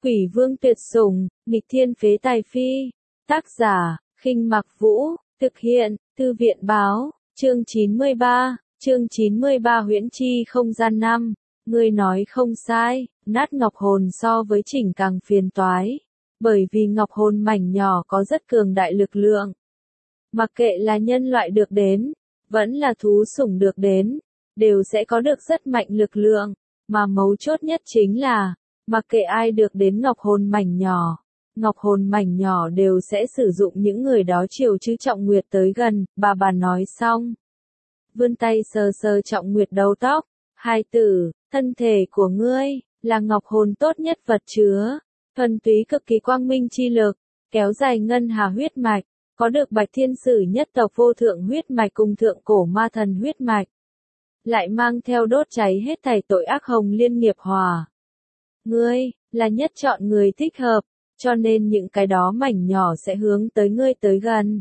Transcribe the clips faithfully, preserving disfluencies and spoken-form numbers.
Quỷ vương tuyệt sủng, nghịch thiên phế tài phi. Tác giả, Khinh Mặc Vũ, thực hiện, Thư viện báo, chương chín mươi ba, chương chín mươi ba huyễn chi không gian năm. Ngươi nói không sai, nát ngọc hồn so với chỉnh càng phiền toái. Bởi vì ngọc hồn mảnh nhỏ có rất cường đại lực lượng. Mặc kệ là nhân loại được đến, vẫn là thú sủng được đến, đều sẽ có được rất mạnh lực lượng, mà mấu chốt nhất chính là, mặc kệ ai được đến ngọc hồn mảnh nhỏ, ngọc hồn mảnh nhỏ đều sẽ sử dụng những người đó chiều chứ Trọng Nguyệt tới gần, bà bà nói xong. Vươn tay sờ sờ Trọng Nguyệt đầu tóc, hai tử, thân thể của ngươi, là ngọc hồn tốt nhất vật chứa, thuần túy cực kỳ quang minh chi lực, kéo dài ngân hà huyết mạch, có được Bạch Thiên Sử nhất tộc vô thượng huyết mạch cùng thượng cổ ma thần huyết mạch. Lại mang theo đốt cháy hết thảy tội ác hồng liên nghiệp hòa. Ngươi, là nhất chọn người thích hợp, cho nên những cái đó mảnh nhỏ sẽ hướng tới ngươi tới gần.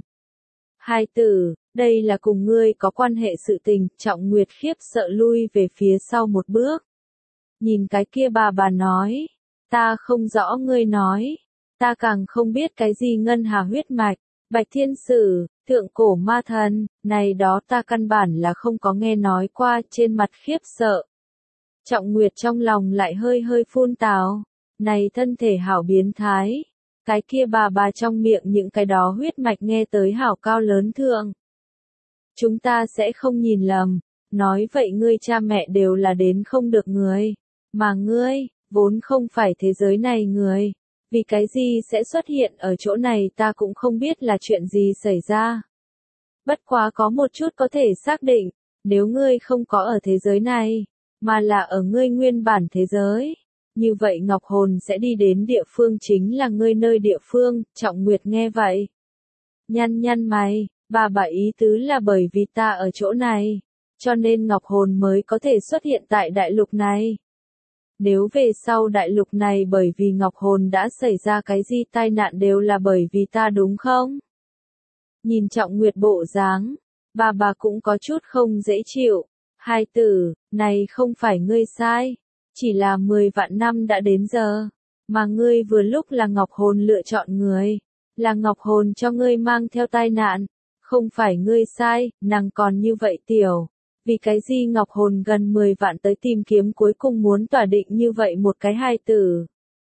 Hai tử, đây là cùng ngươi có quan hệ sự tình, Trọng Nguyệt khiếp sợ lui về phía sau một bước. Nhìn cái kia bà bà nói, ta không rõ ngươi nói, ta càng không biết cái gì ngân hà huyết mạch, Bạch Thiên Sử, thượng cổ ma thần, này đó ta căn bản là không có nghe nói qua, trên mặt khiếp sợ. Trọng Nguyệt trong lòng lại hơi hơi phun tào, này thân thể hảo biến thái, cái kia bà bà trong miệng những cái đó huyết mạch nghe tới hảo cao lớn thượng. Chúng ta sẽ không nhìn lầm, nói vậy ngươi cha mẹ đều là đến không được người, mà ngươi, vốn không phải thế giới này người. Vì cái gì sẽ xuất hiện ở chỗ này ta cũng không biết là chuyện gì xảy ra. Bất quá có một chút có thể xác định, nếu ngươi không có ở thế giới này, mà là ở ngươi nguyên bản thế giới, như vậy ngọc hồn sẽ đi đến địa phương chính là ngươi nơi địa phương, Trọng Nguyệt nghe vậy. Nhăn nhăn mày, bà bà ý tứ là bởi vì ta ở chỗ này, cho nên ngọc hồn mới có thể xuất hiện tại đại lục này. Nếu về sau đại lục này bởi vì ngọc hồn đã xảy ra cái gì tai nạn đều là bởi vì ta đúng không? Nhìn Trọng Nguyệt bộ dáng, bà bà cũng có chút không dễ chịu. Hai tử, này không phải ngươi sai, chỉ là mười vạn năm đã đến giờ, mà ngươi vừa lúc là ngọc hồn lựa chọn người, là ngọc hồn cho ngươi mang theo tai nạn, không phải ngươi sai, nàng còn như vậy tiểu. Vì cái gì ngọc hồn gần mười vạn tới tìm kiếm cuối cùng muốn tỏa định như vậy một cái hài tử.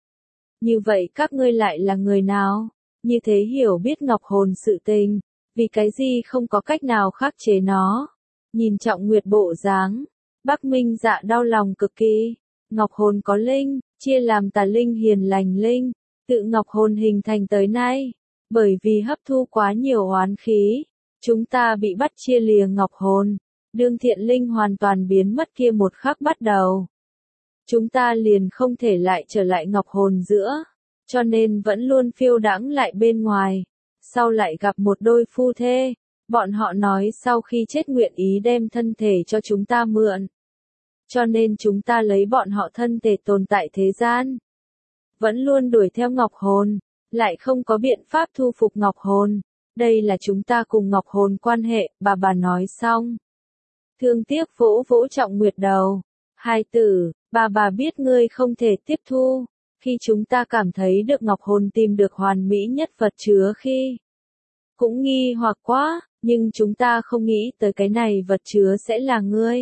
Như vậy các ngươi lại là người nào? Như thế hiểu biết ngọc hồn sự tình, vì cái gì không có cách nào khắc chế nó. Nhìn Trọng Nguyệt bộ dáng, Bắc Minh Dạ đau lòng cực kỳ. Ngọc hồn có linh, chia làm tà linh hiền lành linh, tự ngọc hồn hình thành tới nay. Bởi vì hấp thu quá nhiều oán khí, chúng ta bị bắt chia lìa ngọc hồn. Đương thiện linh hoàn toàn biến mất kia một khắc bắt đầu. Chúng ta liền không thể lại trở lại ngọc hồn giữa, cho nên vẫn luôn phiêu đãng lại bên ngoài. Sau lại gặp một đôi phu thê, bọn họ nói sau khi chết nguyện ý đem thân thể cho chúng ta mượn. Cho nên chúng ta lấy bọn họ thân thể tồn tại thế gian. Vẫn luôn đuổi theo ngọc hồn, lại không có biện pháp thu phục ngọc hồn. Đây là chúng ta cùng ngọc hồn quan hệ, bà bà nói xong. Thương tiếc vỗ vỗ Trọng Nguyệt đầu. Hai tử, bà bà biết ngươi không thể tiếp thu. Khi chúng ta cảm thấy được ngọc hồn tìm được hoàn mỹ nhất vật chứa khi. Cũng nghi hoặc quá, nhưng chúng ta không nghĩ tới cái này vật chứa sẽ là ngươi.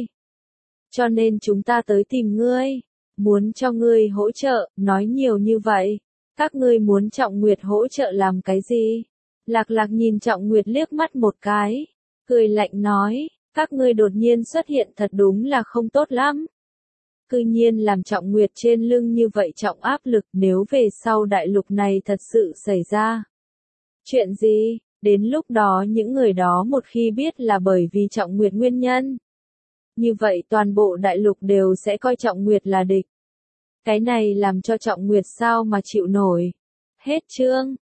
Cho nên chúng ta tới tìm ngươi. Muốn cho ngươi hỗ trợ, nói nhiều như vậy. Các ngươi muốn Trọng Nguyệt hỗ trợ làm cái gì? Lạc Lạc nhìn Trọng Nguyệt liếc mắt một cái. Cười lạnh nói. Các ngươi đột nhiên xuất hiện thật đúng là không tốt lắm. Cư nhiên làm Trọng Nguyệt trên lưng như vậy trọng áp lực nếu về sau đại lục này thật sự xảy ra. Chuyện gì? Đến lúc đó những người đó một khi biết là bởi vì Trọng Nguyệt nguyên nhân. Như vậy toàn bộ đại lục đều sẽ coi Trọng Nguyệt là địch. Cái này làm cho Trọng Nguyệt sao mà chịu nổi. Hết chương.